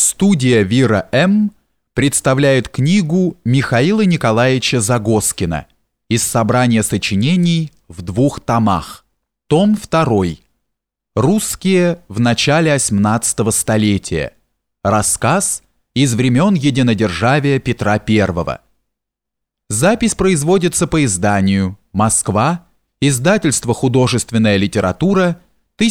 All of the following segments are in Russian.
Студия «Вира М.» представляет книгу Михаила Николаевича Загоскина из собрания сочинений в 2 томах. Том 2. Русские в начале 18 столетия. Рассказ из времен единодержавия Петра I. Запись производится по изданию «Москва», издательство «Художественная литература»,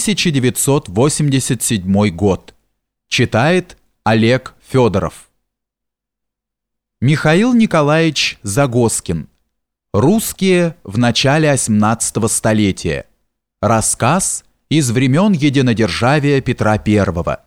1987 год. Читает Олег Федоров. Михаил Николаевич Загоскин. Русские в начале 18 столетия. Рассказ из времен единодержавия Петра I.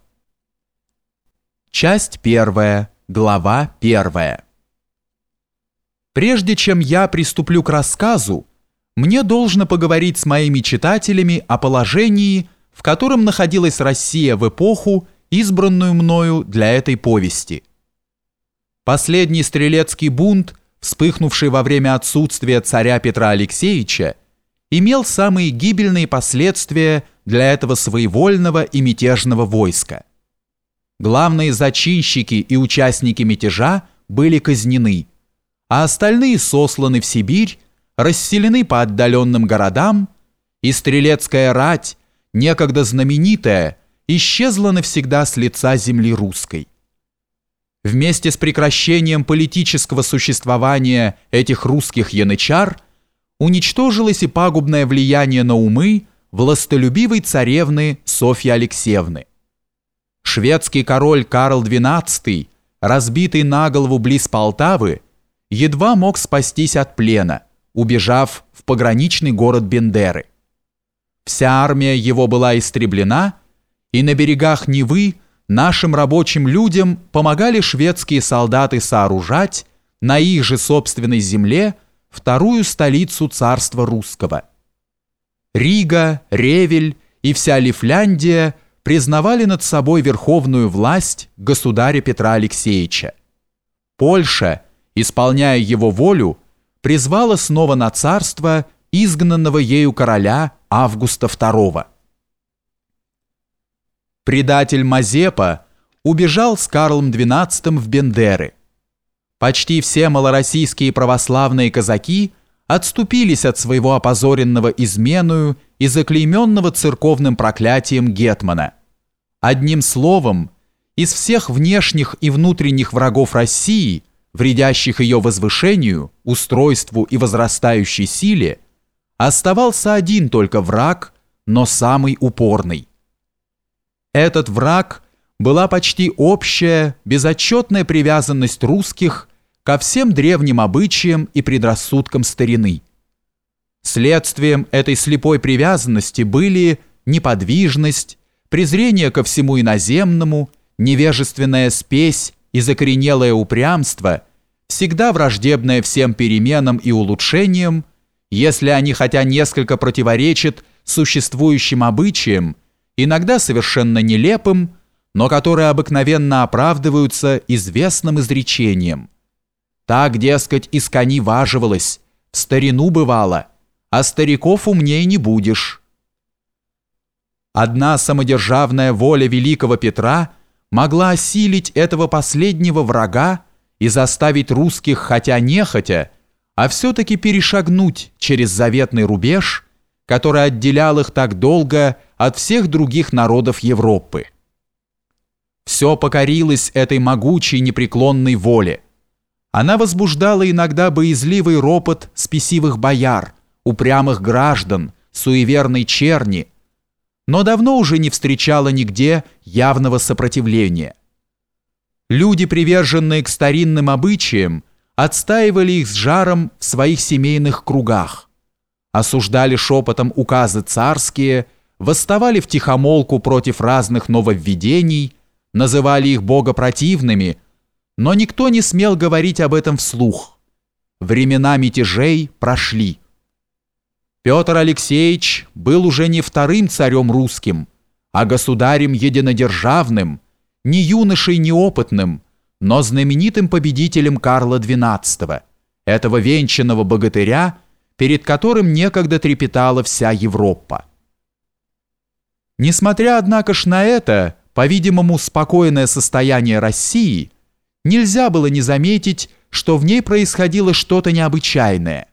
Часть 1. Глава 1. Прежде чем я приступлю к рассказу, мне должно поговорить с моими читателями о положении, в котором находилась Россия в эпоху, избранную мною для этой повести. Последний стрелецкий бунт, вспыхнувший во время отсутствия царя Петра Алексеевича, имел самые гибельные последствия для этого своевольного и мятежного войска. Главные зачинщики и участники мятежа были казнены, а остальные сосланы в Сибирь, расселены по отдаленным городам, и стрелецкая рать, некогда знаменитая, исчезла навсегда с лица земли русской. Вместе с прекращением политического существования этих русских янычар уничтожилось и пагубное влияние на умы властолюбивой царевны Софьи Алексеевны. Шведский король Карл XII, разбитый на голову близ Полтавы, едва мог спастись от плена, убежав в пограничный город Бендеры. Вся армия его была истреблена, и на берегах Невы нашим рабочим людям помогали шведские солдаты сооружать на их же собственной земле вторую столицу царства русского. Рига, Ревель и вся Лифляндия признавали над собой верховную власть государя Петра Алексеевича. Польша, исполняя его волю, призвала снова на царство изгнанного ею короля Августа II. Предатель Мазепа убежал с Карлом XII в Бендеры. Почти все малороссийские православные казаки отступились от своего опозоренного изменою и заклейменного церковным проклятием гетмана. Одним словом, из всех внешних и внутренних врагов России, вредящих ее возвышению, устройству и возрастающей силе, оставался один только враг, но самый упорный. Этот враг была почти общая, безотчетная привязанность русских ко всем древним обычаям и предрассудкам старины. Следствием этой слепой привязанности были неподвижность, презрение ко всему иноземному, невежественная спесь и закоренелое упрямство, всегда враждебное всем переменам и улучшениям, если они хотя несколько противоречат существующим обычаям, иногда совершенно нелепым, но которые обыкновенно оправдываются известным изречением. Так, дескать, из кони важивалось, в старину бывало, а стариков умней не будешь. Одна самодержавная воля великого Петра могла осилить этого последнего врага и заставить русских хотя нехотя, а все-таки перешагнуть через заветный рубеж, который отделял их так долго от всех других народов Европы. Все покорилось этой могучей непреклонной воле. Она возбуждала иногда боязливый ропот спесивых бояр, упрямых граждан, суеверной черни, но давно уже не встречала нигде явного сопротивления. Люди, приверженные к старинным обычаям, отстаивали их с жаром в своих семейных кругах, осуждали шепотом указы царские, восставали втихомолку против разных нововведений, называли их богопротивными, но никто не смел говорить об этом вслух. Времена мятежей прошли. Петр Алексеевич был уже не вторым царем русским, а государем единодержавным, не юношей неопытным, но знаменитым победителем Карла XII, этого венчанного богатыря, перед которым некогда трепетала вся Европа. Несмотря, однако ж, на это, по-видимому, спокойное состояние России, нельзя было не заметить, что в ней происходило что-то необычайное,